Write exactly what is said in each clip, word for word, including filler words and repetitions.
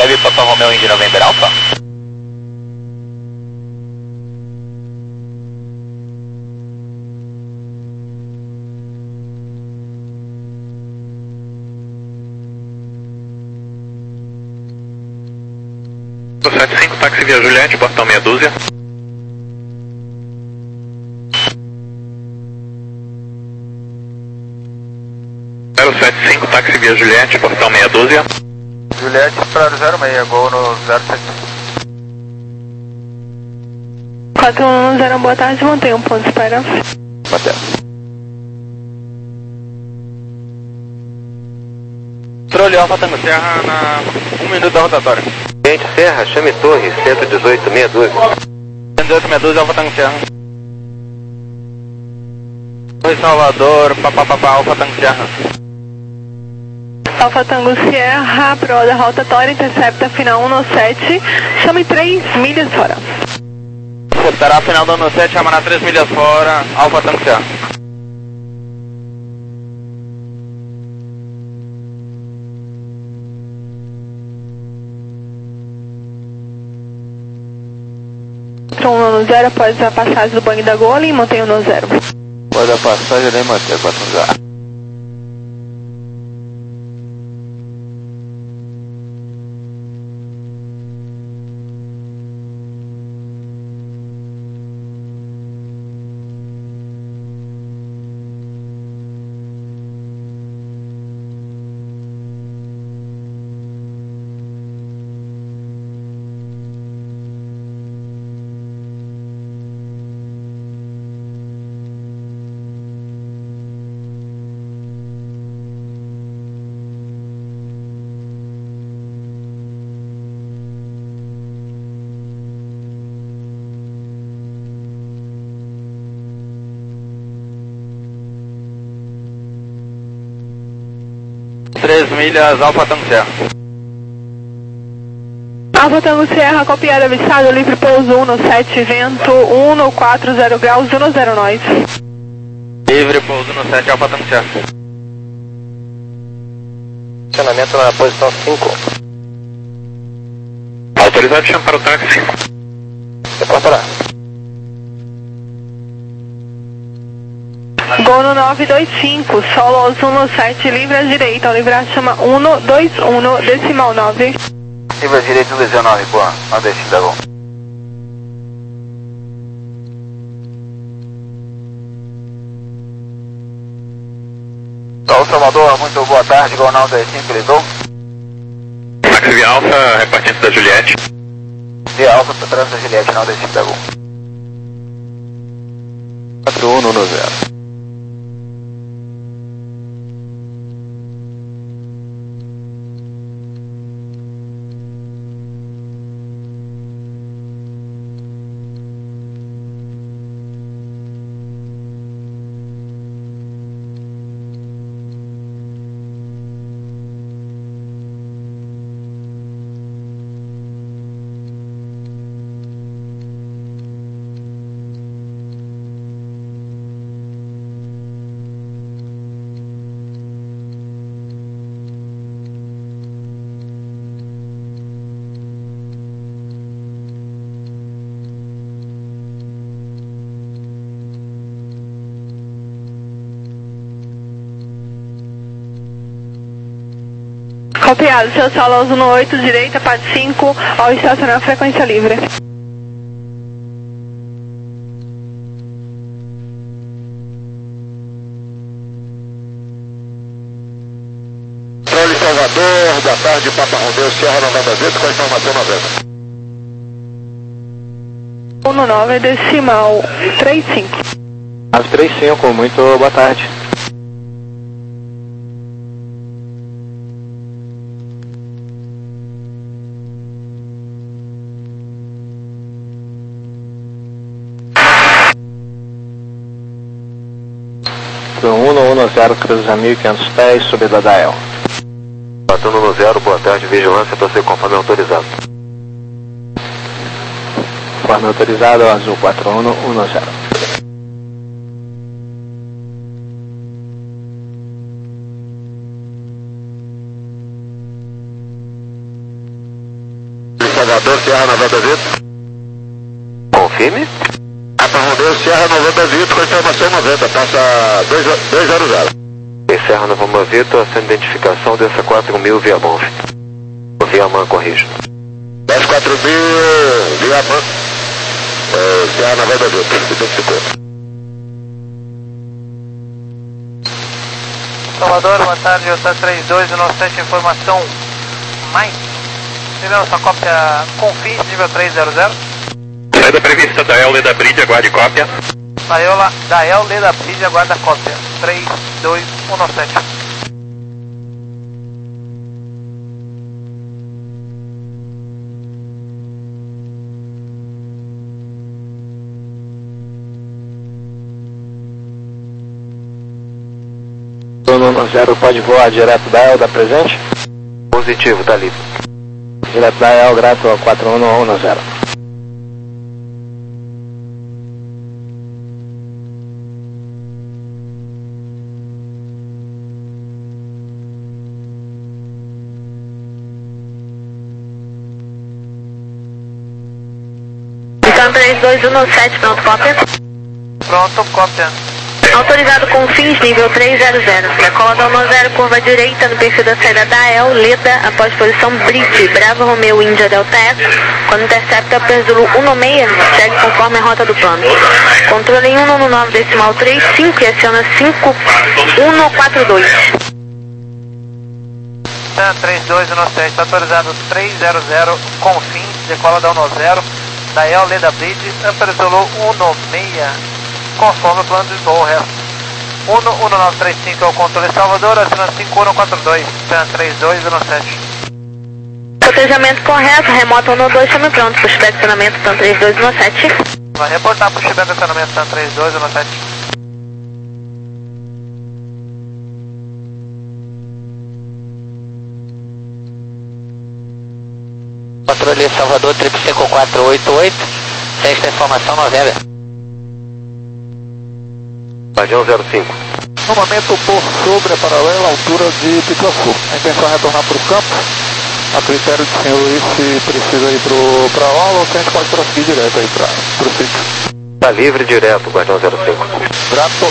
Web Papa Romeo Indy November Alpha. setenta e cinco, táxi via Juliette, portão meia dúzia. zero sete cinco, táxi via Juliette, portão meia dúzia. Juliette para zero seis, gol no zero sete cinco. quatro um zero, boa tarde, mantém um ponto de espera. Mantém. Controle Alfa Tango Serra na um minuto da rotatória. Gente, Serra, chame Torre, cento e dezoito, meia dúzia. cento e dezoito, meia dúzia, Alfa Tango Serra. Torre Salvador, papapá, Alfa Tango Serra. Alfa Tango Sierra, proa da rotatória, intercepta final um no sete, chame três milhas fora. Interceptará final do ano sete, chamará três milhas fora, Alfa Tango Serra. um no zero após a passagem do banho da Gol e mantém o no zero. Após a passagem, nem mantém quatro um zero. três milhas, Alfa Tango Serra. Alfa Tango Sierra, copiada, avistado, livre pouso um no sete, vento um no quatro zero graus, um no zero nós. Livre pouso no sete, Alfa Tango Serra. Posicionamento na posição cinco. Autorizado, chama para o táxi. Reportará. Gol no nove dois cinco, solos um no sete, livre à direita, ao livrar chama um no dois um no decimal nove. Livre à direita, um dezenove, boa, nordestino da Gol. Sol Salvador, muito boa tarde, Gol nordestino, lidou. Táxi via Alfa, repartindo da Juliette. Via Alfa, trânsito da Juliette, nordestino da Gol. quatro um no zero. Copiado, seu solos um no oito, direita, parte cinco, ao estacionar frequência livre. Controle Salvador, boa tarde, Papa Romeu, Sierra noventa vezes, com a informação noventa. um no nove, decimal três cinco. Nove três cinco, muito boa tarde. um no um no zero, cruza mil e quinhentos pés, subida da El. quatro um no zero, boa tarde, vigilância para ser conforme autorizado. Conforme autorizado, azul quatro um no zero. Salvador, Sierra noventa Vitor. Confirme. Alfa Romeo, Sierra noventa Vitor, confirmação noventa, passa dois zero zero. Serra Nova Vitor, essa identificação dessa quatro mil via Monf. Via Man, corrijo. dez quatro mil, via Man. É, Sierra noventa Vitor, identificou. Salvador, boa tarde, J três dois um sete, informação mais. Tivemos sua cópia Confins, nível três zero zero. Saída prevista da El Leda Bridge, aguarde cópia. Saiola da El Leda Bridge, aguarda cópia. três dois um sete. um zero pode voar direto da El, da presente? Positivo, tá livre. Direto da El, grato ao quatro um um zero. Então três dois um sete, pronto, cópia. Pronto, cópia. Autorizado com fins nível três zero zero. Decola da um zero, curva direita no perfil da saída da El, Leda, após posição Bridge, Bravo Romeo Índia Delta Eco. Quando intercepta Perzulu um seis, segue conforme a rota do plano. Controle em um nove decimal três cinco e aciona cinco um quatro dois. três dois um sete, autorizado três zero zero, com fins, decola da um zero, da El Leda Bridge, Perzulu um seis. Conforme o plano de voo, resto. um um nove três cinco é o controle Salvador, aciona cinco um quatro dois, três dois um sete. Cotejamento correto, remoto um dois, chame pronto, pushback acionamento, TAM três dois um sete. Vai reportar pushback acionamento, TAM três dois um sete. Controle Salvador, triplo cinco quatro oito oito, sexta informação, Novembro. Guardião zero cinco. No momento, por sobre a paralela, altura de Pituaçu. A intenção é retornar para o campo. A critério do senhor Luiz, se precisa ir para a aula, ou se a gente pode prosseguir direto aí para o sítio. Tá livre direto, Guardião zero cinco. Grato.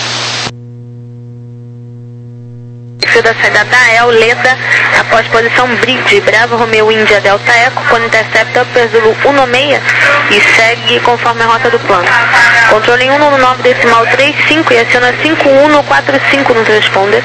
Perfil da saída da El, Leda, após posição Bridge, Bravo Romeo Índia Delta Eco, quando intercepta Perzulu um seis e segue conforme a rota do plano. Controle em um nove decimal três cinco e aciona cinco um quatro cinco no transponder.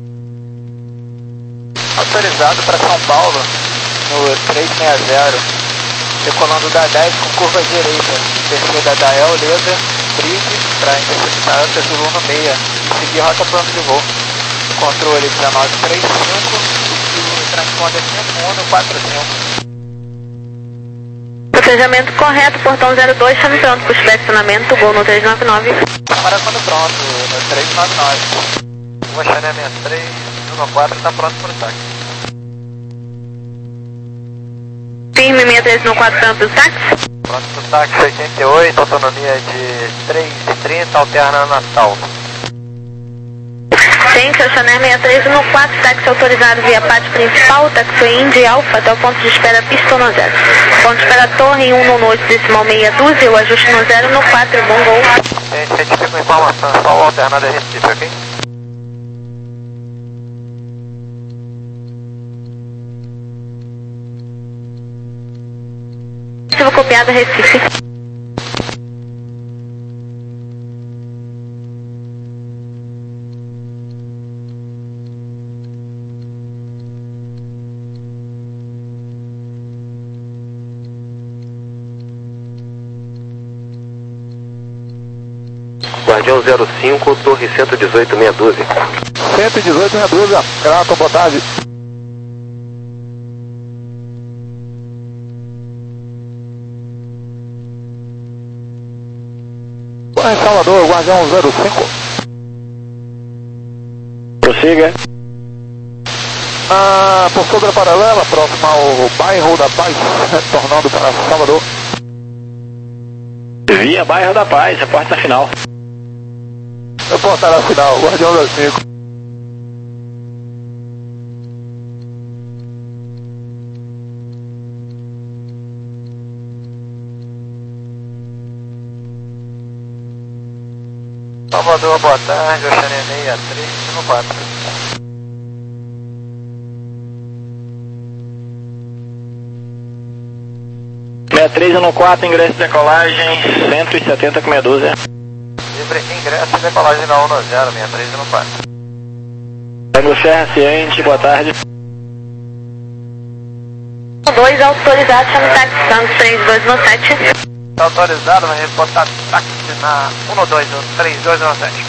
Autorizado para São Paulo, no três seis zero, decolando da dez com curva direita, perfil da El Leda Bridge, para interceptar Perzulu um seis e seguir rota plano de voo. Controle dezenove três cinco e transponder cinco um quatro cinco. Cotejamento correto, portão zero dois, chame pronto, pushback acionamento, gol no três nove nove. Para quando pronto, no três nove nove. O achaneamento três um quatro está pronto para o táxi. Firme seis três um quatro, pronto para o táxi. Pronto para o táxi oitenta e oito, autonomia de três e trinta, alterna Natal. Tente, Oceaner seis três um quatro, táxi autorizado via pátio principal, taxi Indy Alpha até o ponto de espera pista no zero. Ponto de espera torre em um oito decimal meia dúzia, o ajuste no zero no quatro, bom gol. Gente, retifica a informação, só o alternado é Recife, ok? Arquivo copiado, Recife. Guardião zero cinco, torre cento e dezoito, meia dúzia. cento e dezoito, meia dúzia. Grato, boa tarde. Em Salvador, Guardião zero cinco. Prossiga. Ah, por sobre a paralela, próximo ao bairro da Paz, retornando para Salvador. Via bairro da Paz, a porta final. Reportar a final, Guardião zero cinco. Salvador, boa tarde, Oxané sessenta e três, no quatro. sessenta e três no quatro, ingresso de decolagem, cento e setenta com meia dúzia. Livre, ingresso e decolagem na um no zero, sessenta e três no quatro. Pego Serra Ciente, boa tarde. dois autorizado, chama táxi Santos três dois um sete. Está autorizado, vai reportar táxi na um dois três dois um sete.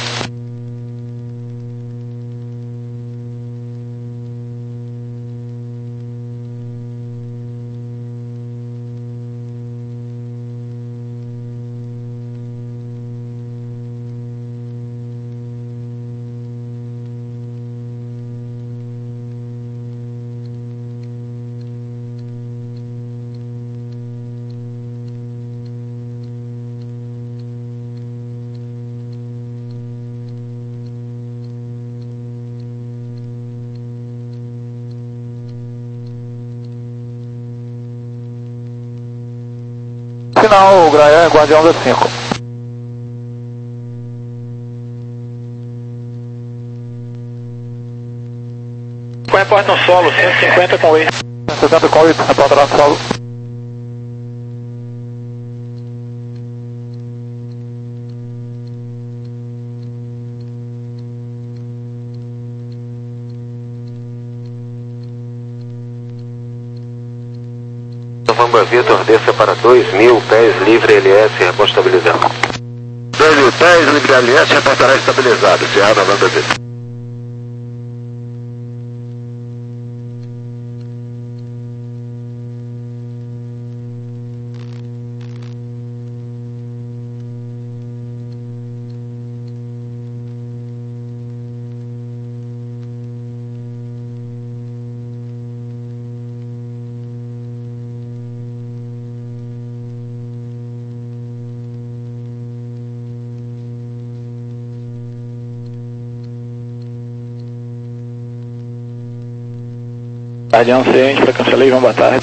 Final, Graian, Guardião da cinco. Com repórter no solo, cento e cinquenta com oito. cento e setenta com oito, repórter no solo. November Vitor, desça para dois mil pés, livre L S, reporte estabilizado. dois mil pés, livre L S, reportará estabilizado, Sierra November Vitor. Guardião Ciente, para cancelar, vamos boa tarde.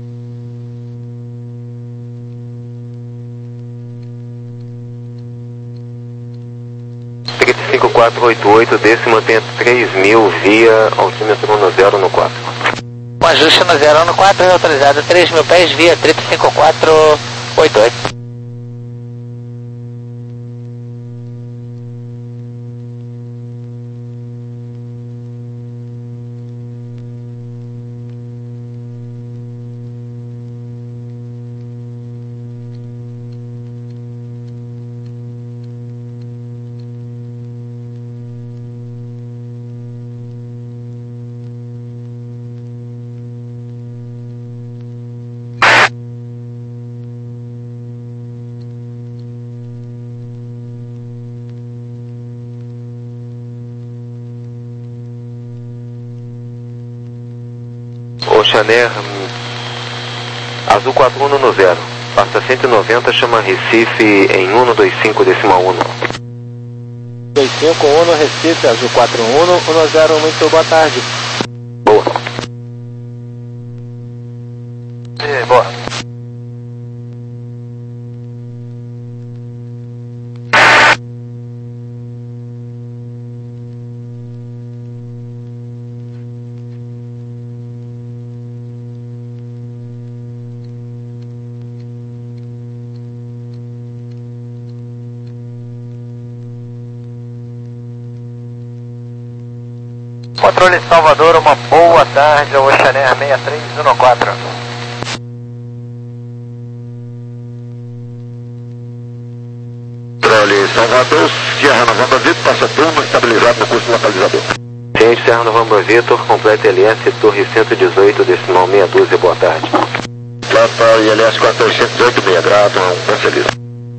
trinta e cinco quatro oito oito, desce, mantenha três mil via altímetro um zero no quatro. Com ajuste no zero no quatro, autorizado três mil pés via trinta e cinco quatro oito oito. Oxané, azul quatro um no zero, passa cento e noventa, chama Recife em um dois cinco decimal um. dois cinco um no Recife, azul quatro um, um zero, muito boa tarde. Boa. E, boa. Controle Salvador, uma boa tarde, ao Oxané sessenta e três um quatro. Controle Salvador, Sierra November Vitor, passa turno estabilizado no curso localizador. Ciente, Sierra November Vitor, completa L S, torre cento e dezoito, decimal meia dúzia, boa tarde. Plata I L S quatrocentos e dezoito, meia grado, um cancelizo.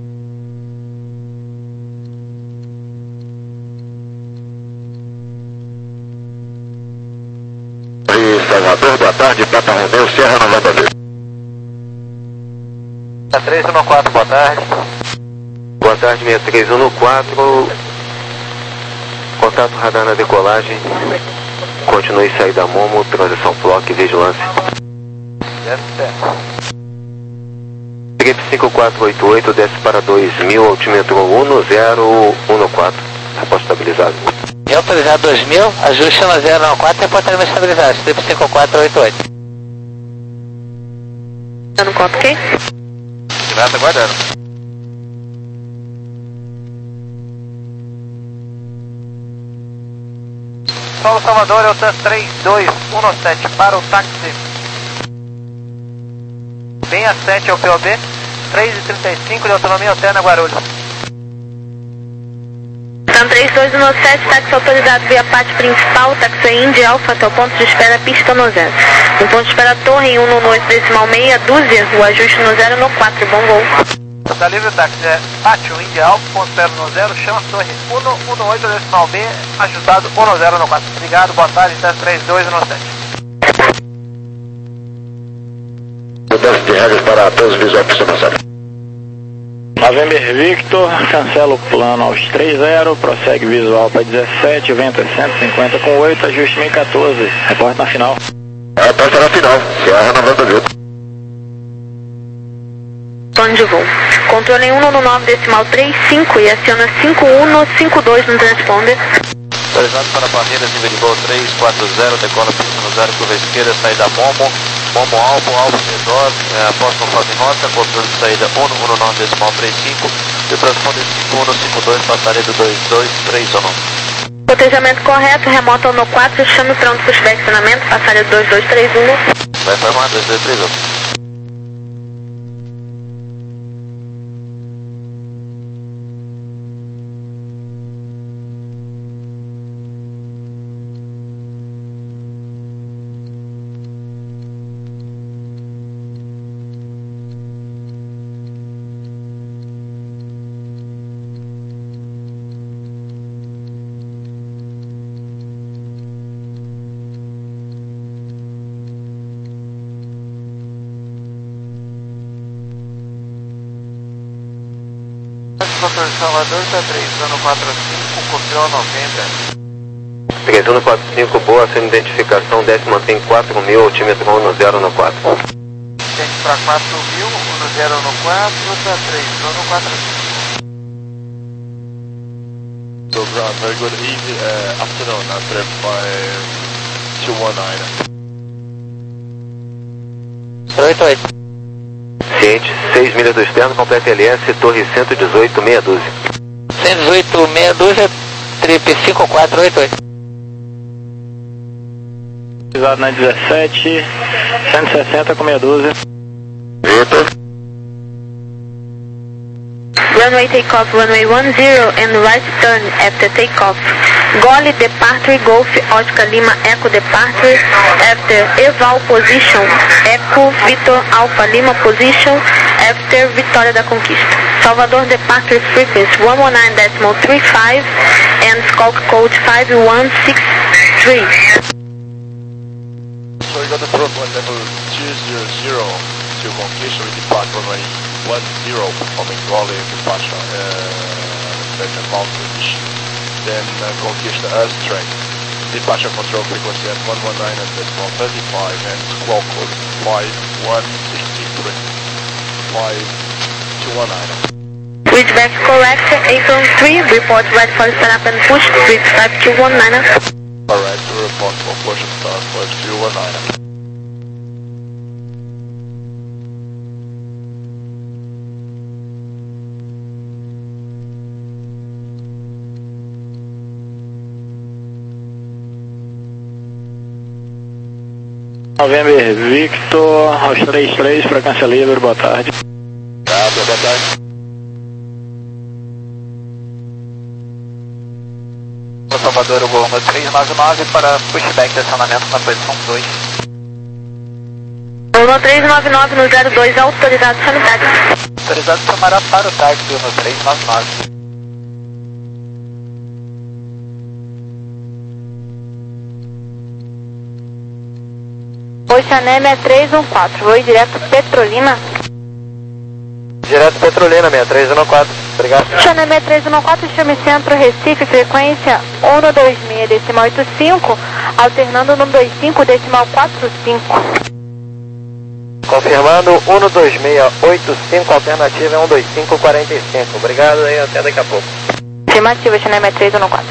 Salvador, boa tarde, Papa Romeu, Sierra November Vitor. sessenta e três um quatro, boa tarde. Boa tarde, sessenta e três um quatro. Contato radar na decolagem. Continue saída Momo, transição Flock, vigilância. Certo, certo. Trip cinco quatro oito oito, desce para dois mil, altímetro um zero um quatro, reporte estabilizado. E autorizado dois mil, ajuste um zero um quatro, reportamento estabilizado, Trip cinco quatro oito oito. Dando conta, ok? Graça, aguardando. Paulo Salvador, é o TAN três dois um sete para o táxi. Bem a sete é o P O B, três e trinta e cinco de autonomia alterna Guarulhos. TAN três dois um sete, táxi autorizado via pátio principal, táxi Indy Alfa até o ponto de espera pista no zero. No ponto de espera torre em um um oito decimal meia dúzia, o ajuste no zero no quatro, bom voo. Tá livre o táxi, é pátio Indy Alfa, ponto zero no zero, chama torre um um oito decimal B, ajustado um zero no quatro. Obrigado, boa tarde, TAN três dois um sete. Mudança de regras para apenas visual pista passada. November Victor, cancela o plano aos três zero, prossegue visual para dezessete, vento é cento e cinquenta com oito, ajuste mil e quatorze, reporte na final. Reporte na final, Sierra noventa Victor. Plano de voo. Controle um um nove decimal trinta e cinco e aciona cinco um cinco dois no transponder. Autorizado para barreiras, nível de voo três quatro zero, decola pista no zero, curva esquerda, saída Momo, Momo Alvo, Alvo Redor, é, após não fazem rota, controle de saída um um nove decimal trinta e cinco, e o transponder cinco um cinco dois, passaria do dois dois três um. Cotejamento correto, remoto no quatro, chame pronto para estacionamento, passaria do dois dois três um. Vai informar dois dois três um. Doutor Salvador, tá três um quatro cinco, confirma noventa. três um quatro cinco, boa, sendo identificação, desce mantém quatro mil, altímetro um zero no quatro. Desce para quatro mil, um zero no quatro, tá três um quatro cinco. So ground, very good evening, uh, afternoon, I'm trip by two one nine. oito oito. Ciente, seis milhas do externo, completa L S, torre cento e dezoito, meia dúzia. cento e dezoito, meia dúzia, trip cinco quatro oito oito. Autorizado na dezessete, cento e sessenta com meia dúzia. Vitor. Runway takeoff, runway one zero and right turn after takeoff. Gole departure, Golf, Oscar Lima, Echo departure, after eval position, Echo, Victor, Alpha Lima position, after Vitória da Conquista. Salvador departure frequency one one nine decimal three five and skulk code five one six three. So we got the front one level two zero zero to Conquista with depart runway one zero performing Gole departure, uh, then the mountain position. Then uh, Conquista Airstrike, departure control frequency at one one nine and decimal thirty-five and squawk code five one six three, five two one nine. Reachback correct, apron three, report right for startup and push, reach five two one nine. Alright, to report for push and start five two one nine. November Victor, aos três três para Cancha Livre, boa tarde. Tá, boa tarde. Salvador, o Gol três nove nove para pushback de acionamento na posição dois. Gol três nove nove no zero dois, autorizado sanitário. Autorizado chamará para o táxi no três nove nove. Oceanémia três um quatro, oi direto Petrolina. Direto Petrolina, seis três um quatro, obrigado. Oceanémia três um quatro, chame centro, Recife, frequência um dois seis decimal oito cinco, alternando no dois cinco decimal quatro cinco. Confirmando, um dois seis oito cinco, alternativa é um dois cinco quatro cinco. Obrigado aí, até daqui a pouco. Afirmativa, China três um quatro.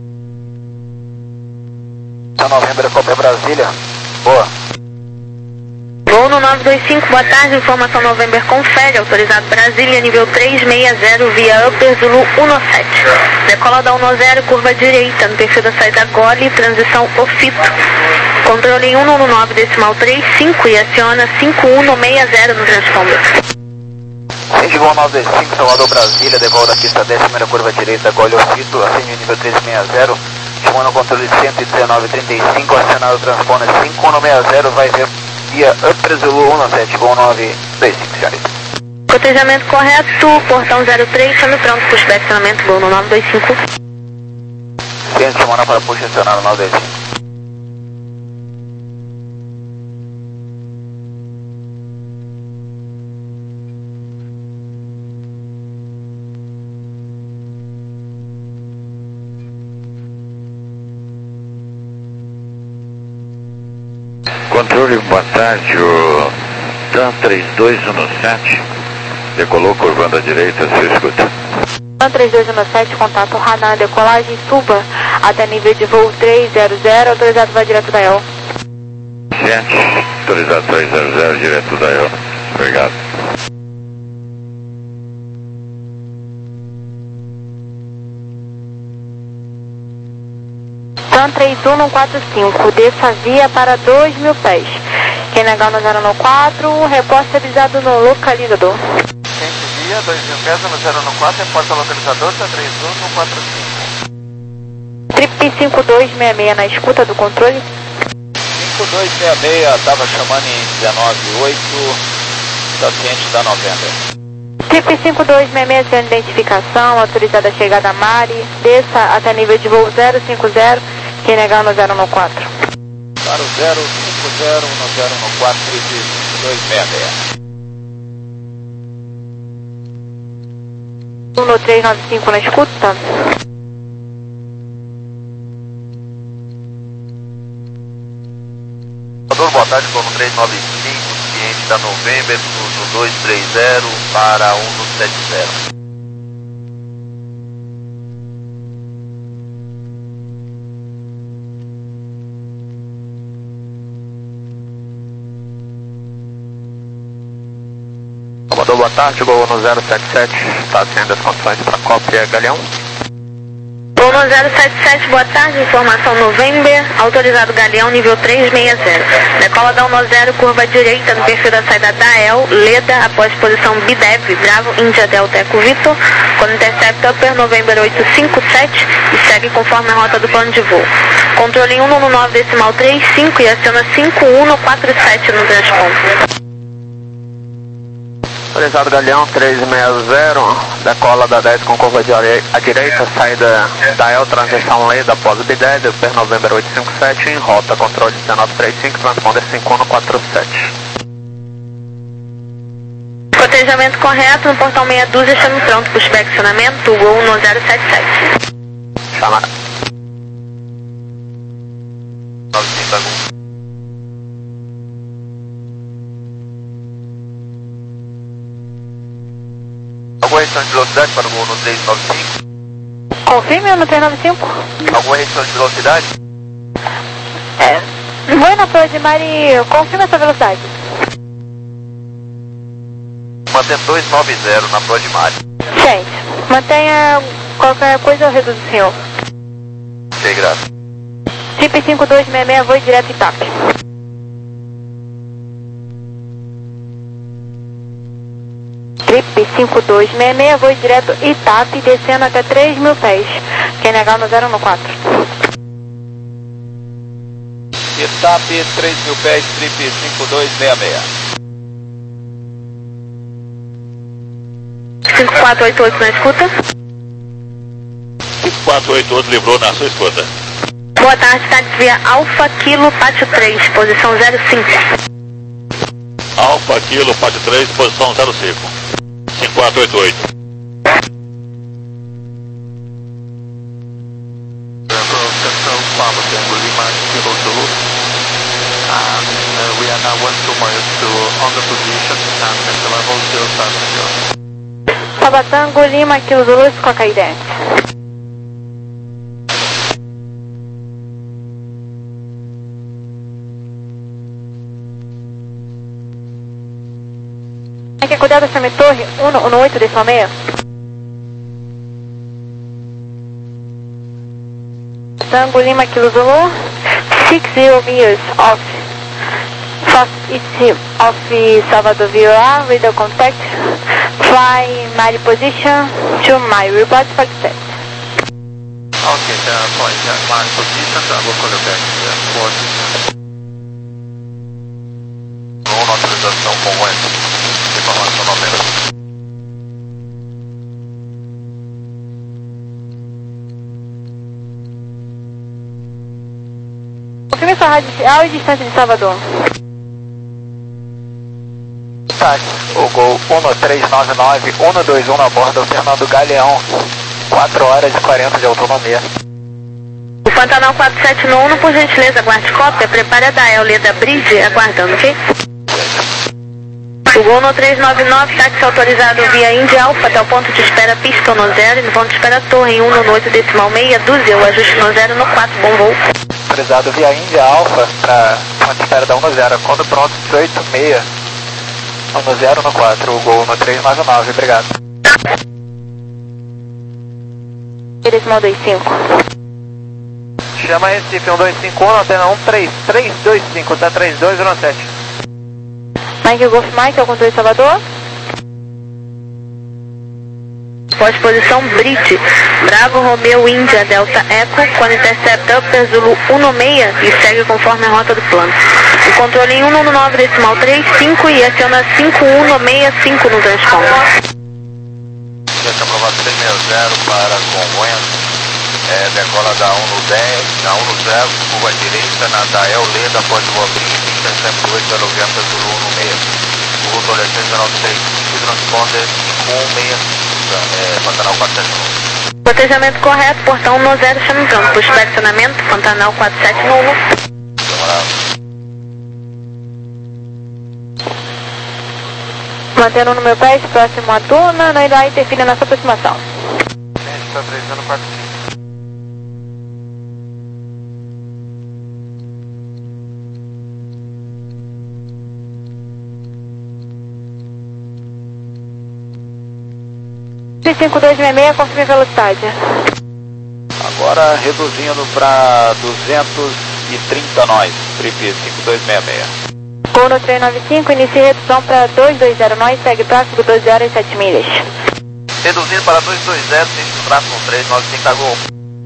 Novembro, Copa Brasília. Boa. Voo no nove dois cinco, boa tarde, informação November confere, autorizado Brasília, nível três seis zero, via Upper Zulu um sete. Decola da um zero, curva direita, no perfil da saída Gole, transição Ofito. Controle em um nove decimal três cinco e aciona cinco um seis zero no transponder. Voo nove dois cinco, Salvador Brasília, decola da pista dez, primeira curva direita, Gole Ofito, acende nível três seis zero. Chamando o controle cento e dezenove trinta e cinco, acionado o transponder cinco um seis zero, vai ver via Upper Zulu um sete, voo nove dois cinco, senhores. Cotejamento correto, portão zero três, estamos pronto para o estacionamento, voo no nove dois cinco. Ciente, chamando para puxa, acionado nove dois cinco. Controle, boa tarde, o TAM três dois um sete, decolou curvando à direita, você escuta. TAM três dois um sete, contato radar, decolagem, suba até nível de voo três zero zero, autorizado vai direto da E L. Ciente, autorizado três zero zero, direto da E L, obrigado. TAM três um quatro cinco, desça via para dois mil pés. Quem negar no zero um quatro, repórter avisado no localizador. Ciente via, dois mil pés, no zero um quatro, repórter localizador, TAM três um quatro cinco. Trip cinco dois seis seis na escuta do controle. cinco dois seis seis, estava chamando em dezenove oito, está ciente da Novembro. Trip cinco dois seis seis, sem identificação, autorizada a chegada a Mari, desça até nível de voo zero cinco zero, quem negar no zero um quatro. Para o zero cinco zero, no zero um quatro, trip cinco dois seis seis. um três nove cinco na escuta. Boa tarde, voo três nove cinco, cliente da November, turno dois três zero para um sete zero. Salvador, boa tarde, voo no zero sete sete, está sendo as condições para cópia Galeão. Voo no zero sete sete, boa tarde, informação November, autorizado Galeão, nível três seis zero. Decola da um zero, curva direita no perfil da saída da E L, Leda, após posição B D E V, Bravo, Índia, Delta, Eco, Vitor, quando intercepta Upper November oito cinco sete e segue conforme a rota do plano de voo. Controle em um nove decimal três cinco e aciona cinco um quatro sete no transponder. Autorizado Galeão três seis zero, decola da dez com curva de à direita, saída da E L, transição Leda após o B D E V, Upper November oito cinco sete, em rota, controle dezenove trinta e cinco, transponder cinco um quatro sete. Cotejamento correto no portão meia dúzia, estamos pronto para o inspecionamento, voo no zero sete sete. Chamada. nove cinco. Alguma restrição de velocidade para o voo no três nove cinco? Confirme no três nove cinco. Alguma restrição de velocidade? É. Vou na Proa de Mari, confirma essa velocidade. Mantendo dois nove zero na Proa de Mari. Gente, mantenha qualquer coisa, eu reduzo o senhor. Ok, graças. Trip cinco dois seis seis, voo direto e TAP. Trip cinco dois seis seis, voo direto e TAP, descendo até três mil pés. Quem negar no zero um quatro. Etap três mil pés, trip cinco dois seis seis. cinco quatro oito oito na escuta. cinco quatro oito oito livrou na sua escuta. Boa tarde, táxi via Alfa Kilo Pátio três, posição zero cinco. Alfa Kilo Pátio três, posição zero cinco. cinco quatro oito oito. We are now one two miles to on the position and make the level zero seven zero. Papa Tango Lima, Kilo Zulu, Squawka Idente. Aqui, cuidado, chame torre um um oito decimal seis. Tango Lima, Kilo Zulu, sixty meters off south east of Salvador Villa, radar contact, fly my position to my report for set. Okay, uh, point, uh, my position, I will call you back, uh, for uma autorização com o ente, informação noventa. Confirme sua radial e distância de Salvador. Táxi, o Gol um três nove nove um dois um a bordo, Fernando Galeão, quatro horas e quarenta de autonomia. O Pantanal quatro sete nove um, por gentileza, aguarde cópia, prepare a Dael Leda Bridge, aguardando, ok? O Gol um três nove nove, táxi autorizado via Índia Alfa até o ponto de espera pista no zero e no ponto de espera torre em um no oito decimal meia dúzia, o ajuste no zero no quatro, bom voo. Autorizado via Índia Alfa para ponto de espera da um no zero, quando pronto, dezoito meia, um no zero no quatro, o Gol um três nove nove, obrigado. Decimal dois cinco. Chama Recife um dois cinco um, antena um três três dois cinco, tá três dois zero sete. Mike Golf Mike, ao controle de Salvador. Pós-posição Bridge, Bravo Romeo Índia Delta Echo, quando intercepta Upper Zulu um seis e segue conforme a rota do plano. O controle em um um nove decimal três cinco e aciona cinco um seis cinco no transponder. Cheque aprovado seis seis zero para com Wentz. É, decola da um no dez, da um no zero, curva à direita, na Dael Leda, após o abrir, intercepto oito zero noventa, Zulu um seis. O rotor é seis zero seis, transponder cinco um seis, é, Pantanal quatro sete nove. Protejamento correto, portão um zero, chame pronto. Push back acionamento, Pantanal quatro sete nove. Mantendo o número dez, próximo a Duna, não irá interferir na sua aproximação. Gente, está três zero quatro cinco. cinco dois seis seis, confirme velocidade. Agora reduzindo para duzentos e trinta nós, trip cinco dois seis seis. Gol no três nove cinco, inicie redução para dois dois zero nós, segue tráfego doze horas e sete milhas. Reduzindo para dois dois zero, tem tráfego três nove cinco, tá Gol.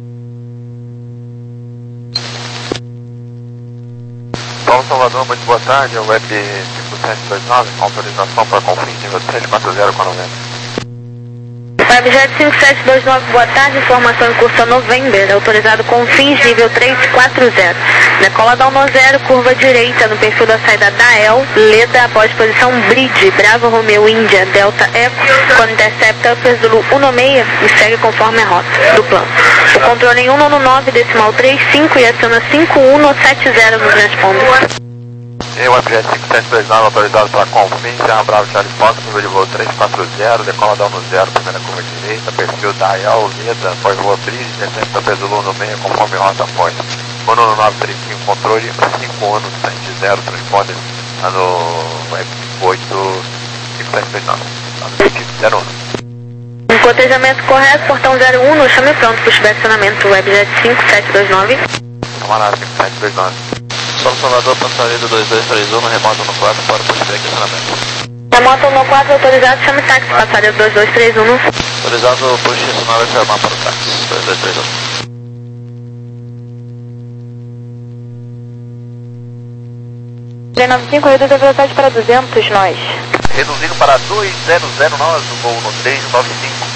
Paulo Salvador, muito boa tarde, é o Web cinco sete dois nove, com autorização para confins nível três quatro zero com noventa. Webjet cinco sete dois nove, boa tarde, informação em curso a November, autorizado com fins nível três quatro zero. Decola da um zero, curva direita no perfil da saída Dael, Leda após posição Bridge, Bravo Romeo Índia, Delta Echo, quando intercepta Upper Zulu um seis e segue conforme a rota do plano. O controle em um um nove decimal três cinco e aciona cinco um sete zero no transponder. E o Webjet cinco sete dois nove, autorizado para confins, Serra Bravo Charlie Fox, nível de voo três quatro zero, decola da um zero, primeira curva direita, perfil Dael, Leda, após voo Bridge, intercepta Upper Zulu um seis, conforme rota após. um um nove três cinco, controle cinco um sete zero, transponder no Web oito cinco sete dois nove, zero um. Cotejamento correto, portão zero um, no chame pronto, pushback acionamento, Webjet cinco sete dois nove. Camarada cinco sete dois nove. São Salvador, passageiro dois dois três um, remoto no quatro para pushback acionamento. Remoto no quatro, autorizado, chame táxi, passageiro dois dois três um. Autorizado, push sonora e chamar para o táxi, dois dois três um. três nove cinco, reduz a velocidade para duzentos nós. Reduzindo para dois zero zero nós, o voo no três nove cinco.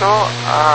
a